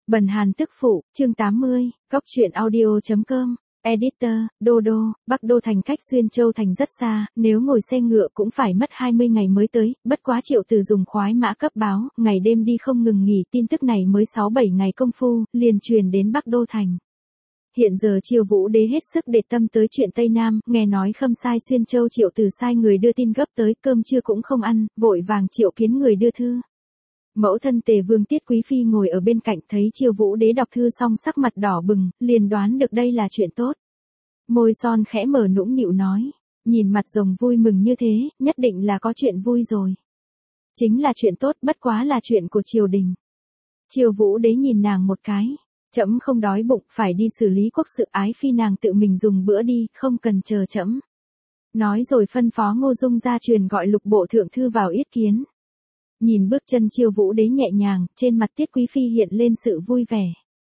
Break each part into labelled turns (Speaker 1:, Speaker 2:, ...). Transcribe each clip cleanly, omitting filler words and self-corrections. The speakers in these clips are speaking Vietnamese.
Speaker 1: Bần Hàn tức phụ, chương 80, góc truyện audio.com, editor, Đô Đô, Bắc Đô thành cách Xuyên Châu thành rất xa, nếu ngồi xe ngựa cũng phải mất 20 ngày mới tới, bất quá Triệu Từ dùng khoái mã cấp báo, ngày đêm đi không ngừng nghỉ, tin tức này mới 6-7 ngày công phu, liền truyền đến Bắc Đô thành. Hiện giờ Triều Vũ Đế hết sức để tâm tới chuyện Tây Nam, nghe nói khâm sai Xuyên Châu Triệu Từ sai người đưa tin gấp tới, cơm trưa cũng không ăn, vội vàng triệu kiến người đưa thư. Mẫu thân Tề Vương Tiết Quý Phi ngồi ở bên cạnh thấy Triều Vũ Đế đọc thư xong sắc mặt đỏ bừng, liền đoán được đây là chuyện tốt. Môi son khẽ mở nũng nịu nói, nhìn mặt rồng vui mừng như thế, nhất định là có chuyện vui rồi. Chính là chuyện tốt, bất quá là chuyện của triều đình. Triều Vũ Đế nhìn nàng một cái, trẫm không đói bụng, phải đi xử lý quốc sự, ái phi nàng tự mình dùng bữa đi, không cần chờ trẫm. Nói rồi phân phó Ngô Dung ra truyền gọi Lục Bộ thượng thư vào yết kiến. Nhìn bước chân Triều Vũ Đế nhẹ nhàng, trên mặt Tiết Quý Phi hiện lên sự vui vẻ.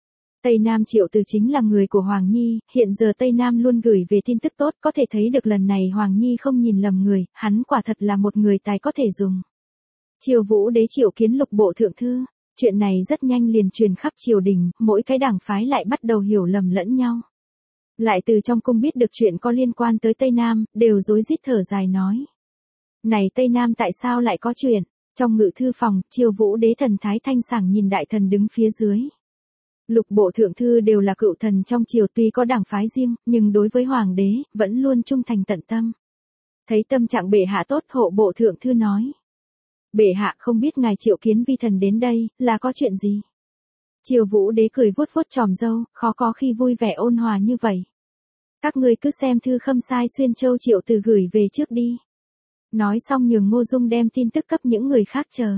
Speaker 1: Tây Nam Triệu Từ chính là người của Hoàng Nhi, hiện giờ Tây Nam luôn gửi về tin tức tốt, có thể thấy được lần này Hoàng Nhi không nhìn lầm người, hắn quả thật là một người tài có thể dùng. Triều Vũ Đế triệu kiến Lục Bộ thượng thư, chuyện này rất nhanh liền truyền khắp triều đình, mỗi cái đảng phái lại bắt đầu hiểu lầm lẫn nhau. Lại từ trong cung biết được chuyện có liên quan tới Tây Nam, đều rối rít thở dài nói. Này Tây Nam tại sao lại có chuyện? Trong ngự thư phòng, Triều Vũ Đế thần thái thanh sảng nhìn đại thần đứng phía dưới. Lục Bộ thượng thư đều là cựu thần trong triều, tuy có đảng phái riêng, nhưng đối với hoàng đế, vẫn luôn trung thành tận tâm. Thấy tâm trạng bệ hạ tốt, Hộ Bộ thượng thư nói. Bệ hạ không biết ngài triệu kiến vi thần đến đây, là có chuyện gì? Triều Vũ Đế cười vuốt vuốt chòm râu, khó có khi vui vẻ ôn hòa như vậy. Các ngươi cứ xem thư khâm sai Xuyên Châu Triệu Từ gửi về trước đi. Nói xong nhường Ngô Dung đem tin tức cấp những người khác chờ.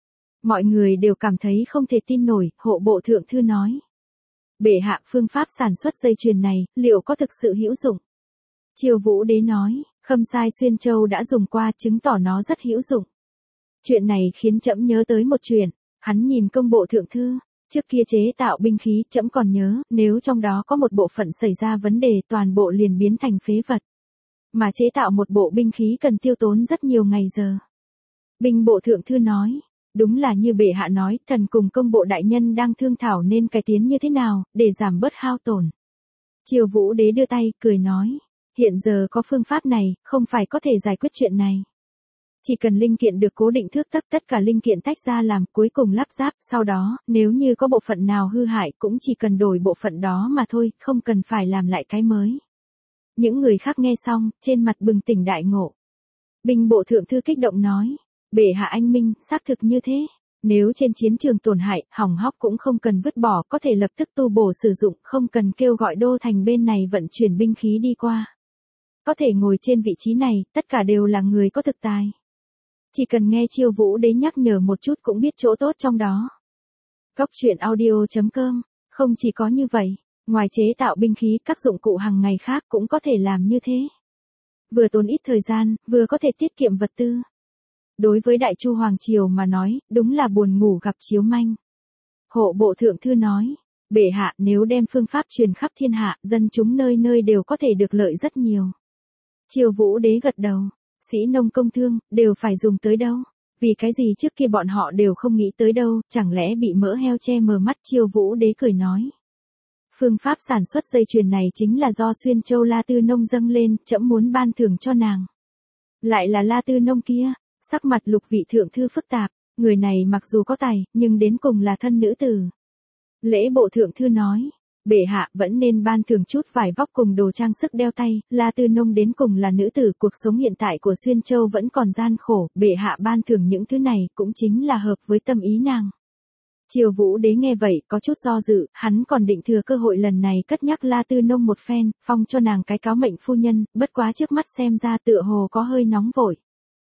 Speaker 1: Mọi người đều cảm thấy không thể tin nổi, Hộ Bộ thượng thư nói. Bệ hạ, phương pháp sản xuất dây chuyền này, liệu có thực sự hữu dụng? Triều Vũ Đế nói, khâm sai Xuyên Châu đã dùng qua, chứng tỏ nó rất hữu dụng. Chuyện này khiến trẫm nhớ tới một chuyện, hắn nhìn Công Bộ thượng thư, trước kia chế tạo binh khí, trẫm còn nhớ, nếu trong đó có một bộ phận xảy ra vấn đề, toàn bộ liền biến thành phế vật. Mà chế tạo một bộ binh khí cần tiêu tốn rất nhiều ngày giờ. Binh Bộ thượng thư nói, đúng là như bệ hạ nói, thần cùng Công Bộ đại nhân đang thương thảo nên cải tiến như thế nào, để giảm bớt hao tổn. Triều Vũ Đế đưa tay, cười nói, hiện giờ có phương pháp này, không phải có thể giải quyết chuyện này. Chỉ cần linh kiện được cố định thước tấc, tất cả linh kiện tách ra làm, cuối cùng lắp ráp, sau đó, nếu như có bộ phận nào hư hại cũng chỉ cần đổi bộ phận đó mà thôi, không cần phải làm lại cái mới. Những người khác nghe xong, trên mặt bừng tỉnh đại ngộ. Binh Bộ thượng thư kích động nói, bệ hạ anh minh, xác thực như thế. Nếu trên chiến trường tổn hại, hỏng hóc cũng không cần vứt bỏ, có thể lập tức tu bổ sử dụng, không cần kêu gọi đô thành bên này vận chuyển binh khí đi qua. Có thể ngồi trên vị trí này, tất cả đều là người có thực tài. Chỉ cần nghe Triều Vũ Đế nhắc nhở một chút cũng biết chỗ tốt trong đó. Góc truyện audio.com, không chỉ có như vậy, ngoài chế tạo binh khí, các dụng cụ hàng ngày khác cũng có thể làm như thế. Vừa tốn ít thời gian, vừa có thể tiết kiệm vật tư. Đối với Đại Chu Hoàng Triều mà nói, đúng là buồn ngủ gặp chiếu manh. Hộ Bộ thượng thư nói, bệ hạ, nếu đem phương pháp truyền khắp thiên hạ, dân chúng nơi nơi đều có thể được lợi rất nhiều. Triều Vũ Đế gật đầu, sĩ nông công thương, đều phải dùng tới đâu. Vì cái gì trước kia bọn họ đều không nghĩ tới đâu, chẳng lẽ bị mỡ heo che mờ mắt? Triều Vũ Đế cười nói. Phương pháp sản xuất dây chuyền này chính là do Xuyên Châu La Tư Nông dâng lên, trẫm muốn ban thưởng cho nàng. Lại là La Tư Nông kia, sắc mặt Lục vị thượng thư phức tạp, người này mặc dù có tài, nhưng đến cùng là thân nữ tử. Lễ Bộ thượng thư nói, bệ hạ vẫn nên ban thưởng chút vải vóc cùng đồ trang sức đeo tay, La Tư Nông đến cùng là nữ tử, cuộc sống hiện tại của Xuyên Châu vẫn còn gian khổ, bệ hạ ban thưởng những thứ này cũng chính là hợp với tâm ý nàng. Triều Vũ Đế nghe vậy, có chút do dự, hắn còn định thừa cơ hội lần này cất nhắc La Tư Nông một phen, phong cho nàng cái cáo mệnh phu nhân, bất quá trước mắt xem ra tựa hồ có hơi nóng vội.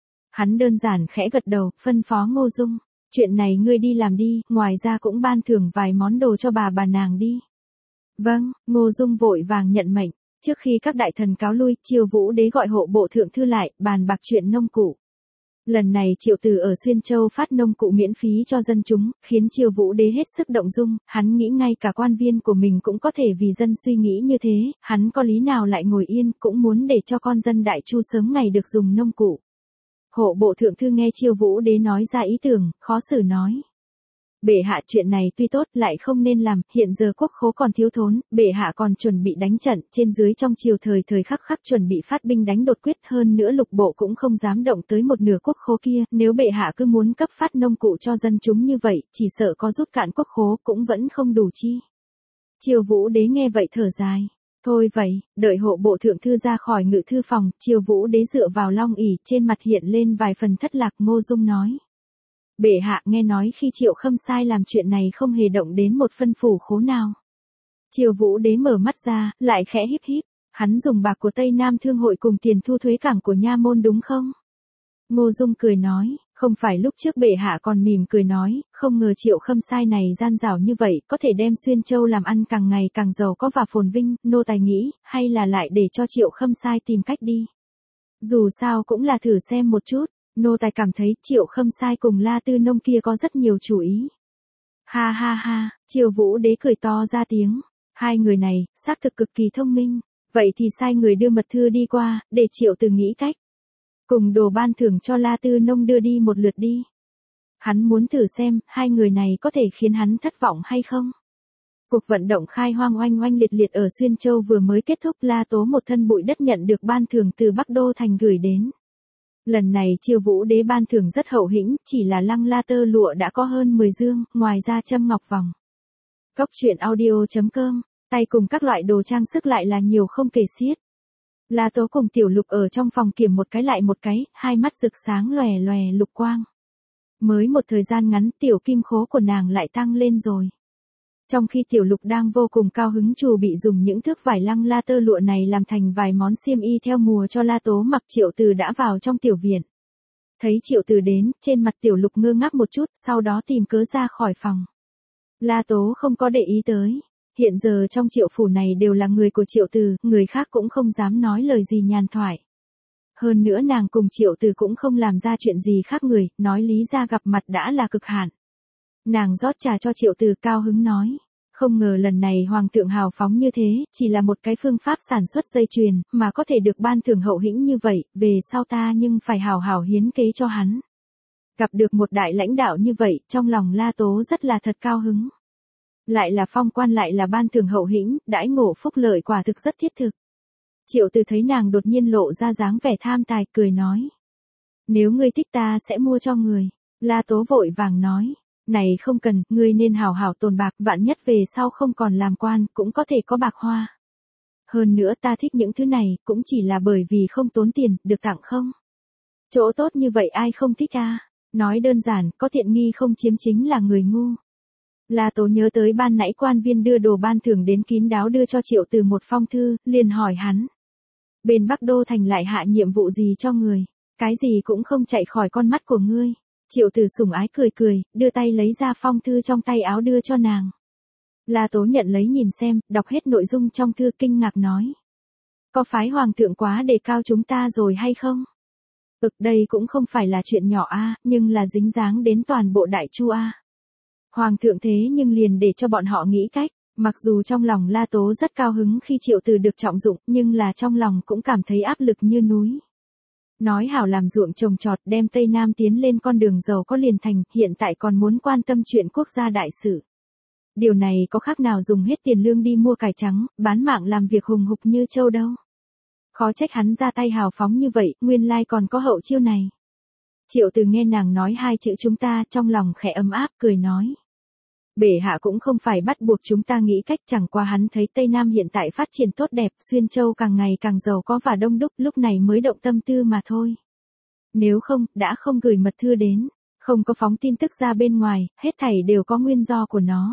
Speaker 1: Hắn đơn giản khẽ gật đầu, phân phó Ngô Dung, chuyện này ngươi đi làm đi, ngoài ra cũng ban thưởng vài món đồ cho bà nàng đi. Vâng, Ngô Dung vội vàng nhận mệnh, trước khi các đại thần cáo lui, Triều Vũ Đế gọi Hộ Bộ thượng thư lại, bàn bạc chuyện nông cụ. Lần này Triệu Từ ở Xuyên Châu phát nông cụ miễn phí cho dân chúng, khiến Triều Vũ Đế hết sức động dung, hắn nghĩ ngay cả quan viên của mình cũng có thể vì dân suy nghĩ như thế, hắn có lý nào lại ngồi yên, cũng muốn để cho con dân Đại Chu sớm ngày được dùng nông cụ. Hộ Bộ thượng thư nghe Triều Vũ Đế nói ra ý tưởng, khó xử nói. Bệ hạ, chuyện này tuy tốt lại không nên làm, hiện giờ quốc khố còn thiếu thốn, bệ hạ còn chuẩn bị đánh trận, trên dưới trong triều thời thời khắc khắc chuẩn bị phát binh đánh đột quyết, hơn nữa lục bộ cũng không dám động tới một nửa quốc khố kia, nếu bệ hạ cứ muốn cấp phát nông cụ cho dân chúng như vậy, chỉ sợ có rút cạn quốc khố cũng vẫn không đủ chi. Triều Vũ Đế nghe vậy thở dài. Thôi vậy, đợi hộ bộ thượng thư ra khỏi ngự thư phòng, Triều Vũ Đế dựa vào long ỷ, trên mặt hiện lên vài phần thất lạc. Ngô Dung nói. Bệ hạ, nghe nói khi Triệu Khâm Sai làm chuyện này không hề động đến một phân phủ khố nào. Triều Vũ Đế mở mắt ra, lại khẽ híp híp. Hắn dùng bạc của Tây Nam Thương hội cùng tiền thu thuế cảng của nha môn đúng không? Ngô Dung cười nói, không phải lúc trước bệ hạ còn mỉm cười nói, không ngờ Triệu Khâm Sai này gian dảo như vậy, có thể đem Xuyên Châu làm ăn càng ngày càng giàu có và phồn vinh, nô tài nghĩ, hay là lại để cho Triệu Khâm Sai tìm cách đi. Dù sao cũng là thử xem một chút, nô tài cảm thấy Triệu Khâm Sai cùng La Tư Nông kia có rất nhiều chủ ý. Ha ha ha, Triều Vũ Đế cười to ra tiếng, hai người này, xác thực cực kỳ thông minh, vậy thì sai người đưa mật thư đi qua, để Triệu Từ nghĩ cách. Cùng đồ ban thưởng cho La Tư Nông đưa đi một lượt đi. Hắn muốn thử xem, hai người này có thể khiến hắn thất vọng hay không. Cuộc vận động khai hoang oanh oanh liệt liệt ở Xuyên Châu vừa mới kết thúc, La Tố một thân bụi đất nhận được ban thưởng từ Bắc Đô Thành gửi đến. Lần này Triều Vũ Đế ban thưởng rất hậu hĩnh, chỉ là lăng la tơ lụa đã có hơn 10 dương, ngoài ra châm ngọc vòng. Cốc truyện audio.com, tay cùng các loại đồ trang sức lại là nhiều không kể xiết. La Tố cùng Tiểu Lục ở trong phòng kiểm một cái lại một cái, hai mắt rực sáng lòe lòe lục quang. Mới một thời gian ngắn, tiểu kim khố của nàng lại tăng lên rồi. Trong khi Tiểu Lục đang vô cùng cao hứng chuẩn bị dùng những thước vải lăng la tơ lụa này làm thành vài món xiêm y theo mùa cho La Tố mặc, Triệu Từ đã vào trong tiểu viện. Thấy Triệu Từ đến, trên mặt Tiểu Lục ngơ ngác một chút, sau đó tìm cớ ra khỏi phòng. La Tố không có để ý tới. Hiện giờ trong Triệu phủ này đều là người của Triệu Từ, người khác cũng không dám nói lời gì nhàn thoại. Hơn nữa nàng cùng Triệu Từ cũng không làm ra chuyện gì khác người, nói lý ra gặp mặt đã là cực hạn. Nàng rót trà cho Triệu Từ, cao hứng nói. Không ngờ lần này Hoàng thượng hào phóng như thế, chỉ là một cái phương pháp sản xuất dây chuyền, mà có thể được ban thưởng hậu hĩnh như vậy, về sau ta nhưng phải hào hào hiến kế cho hắn. Gặp được một đại lãnh đạo như vậy, trong lòng La Tố rất là thật cao hứng. Lại là phong quan lại là ban thưởng hậu hĩnh, đãi ngộ phúc lợi quả thực rất thiết thực. Triệu Từ thấy nàng đột nhiên lộ ra dáng vẻ tham tài, cười nói. Nếu ngươi thích ta sẽ mua cho người. La Tố vội vàng nói. Này không cần, ngươi nên hảo hảo tồn bạc, vạn nhất về sau không còn làm quan, cũng có thể có bạc hoa. Hơn nữa ta thích những thứ này, cũng chỉ là bởi vì không tốn tiền, được tặng không? Chỗ tốt như vậy ai không thích à? Nói đơn giản, có tiện nghi không chiếm chính là người ngu. La Tố nhớ tới ban nãy quan viên đưa đồ ban thưởng đến kín đáo đưa cho Triệu Từ một phong thư, liền hỏi hắn. Bên Bắc Đô Thành lại hạ nhiệm vụ gì cho người? Cái gì cũng không chạy khỏi con mắt của ngươi. Triệu Từ sủng ái cười cười, đưa tay lấy ra phong thư trong tay áo đưa cho nàng. La Tố nhận lấy nhìn xem, đọc hết nội dung trong thư kinh ngạc nói. Có phái Hoàng thượng quá đề cao chúng ta rồi hay không? Đây cũng không phải là chuyện nhỏ a, nhưng là dính dáng đến toàn bộ Đại Chu a. Hoàng thượng thế nhưng liền để cho bọn họ nghĩ cách, mặc dù trong lòng La Tố rất cao hứng khi Triệu Từ được trọng dụng, nhưng là trong lòng cũng cảm thấy áp lực như núi. Nói hảo làm ruộng trồng trọt đem Tây Nam tiến lên con đường giàu có liền thành, hiện tại còn muốn quan tâm chuyện quốc gia đại sự. Điều này có khác nào dùng hết tiền lương đi mua cải trắng, bán mạng làm việc hùng hục như trâu đâu. Khó trách hắn ra tay hào phóng như vậy, nguyên lai còn có hậu chiêu này. Triệu Từ nghe nàng nói hai chữ chúng ta, trong lòng khẽ ấm áp, cười nói. Bệ hạ cũng không phải bắt buộc chúng ta nghĩ cách, chẳng qua hắn thấy Tây Nam hiện tại phát triển tốt đẹp, Xuyên Châu càng ngày càng giàu có và đông đúc, lúc này mới động tâm tư mà thôi. Nếu không, đã không gửi mật thư đến, không có phóng tin tức ra bên ngoài, hết thảy đều có nguyên do của nó.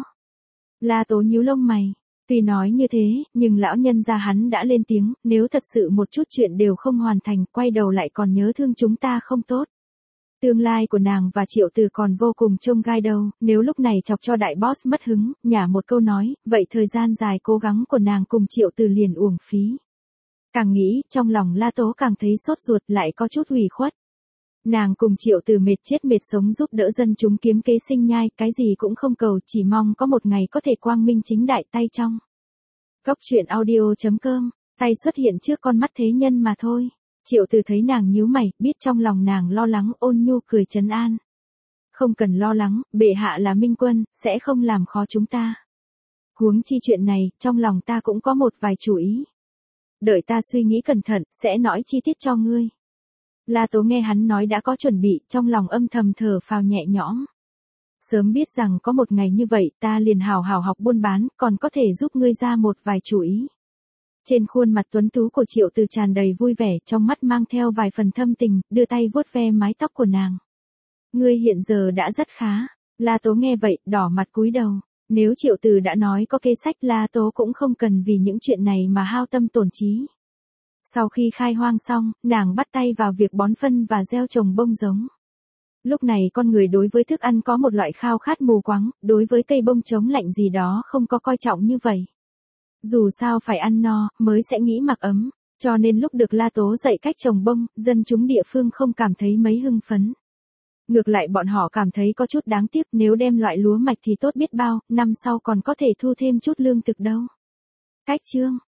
Speaker 1: La Tố nhíu lông mày. Tuy nói như thế, nhưng lão nhân gia hắn đã lên tiếng, nếu thật sự một chút chuyện đều không hoàn thành, quay đầu lại còn nhớ thương chúng ta không tốt. Tương lai của nàng và Triệu Từ còn vô cùng trông gai đâu, nếu lúc này chọc cho đại boss mất hứng, nhả một câu nói, vậy thời gian dài cố gắng của nàng cùng Triệu Từ liền uổng phí. Càng nghĩ, trong lòng La Tố càng thấy sốt ruột, lại có chút ủy khuất. Nàng cùng Triệu Từ mệt chết mệt sống giúp đỡ dân chúng kiếm kế sinh nhai, cái gì cũng không cầu, chỉ mong có một ngày có thể quang minh chính đại tay trong. Cốc truyện audio.com, tay xuất hiện trước con mắt thế nhân mà thôi. Triệu Từ thấy nàng nhíu mày, biết trong lòng nàng lo lắng, ôn nhu cười trấn an. Không cần lo lắng, bệ hạ là minh quân, sẽ không làm khó chúng ta. Huống chi chuyện này, trong lòng ta cũng có một vài chủ ý. Đợi ta suy nghĩ cẩn thận, sẽ nói chi tiết cho ngươi. La Tố nghe hắn nói đã có chuẩn bị, trong lòng âm thầm thở phào nhẹ nhõm. Sớm biết rằng có một ngày như vậy, ta liền hào hào học buôn bán, còn có thể giúp ngươi ra một vài chủ ý. Trên khuôn mặt tuấn tú của Triệu Từ tràn đầy vui vẻ, trong mắt mang theo vài phần thâm tình, đưa tay vuốt ve mái tóc của nàng. Ngươi hiện giờ đã rất khá. La Tố nghe vậy, đỏ mặt cúi đầu. Nếu Triệu Từ đã nói có kế sách, La Tố cũng không cần vì những chuyện này mà hao tâm tổn trí. Sau khi khai hoang xong, nàng bắt tay vào việc bón phân và gieo trồng bông giống. Lúc này con người đối với thức ăn có một loại khao khát mù quáng, đối với cây bông chống lạnh gì đó không có coi trọng như vậy. Dù sao phải ăn no, mới sẽ nghĩ mặc ấm, cho nên lúc được La Tố dạy cách trồng bông, dân chúng địa phương không cảm thấy mấy hưng phấn. Ngược lại bọn họ cảm thấy có chút đáng tiếc, nếu đem loại lúa mạch thì tốt biết bao, năm sau còn có thể thu thêm chút lương thực đâu. Cách chương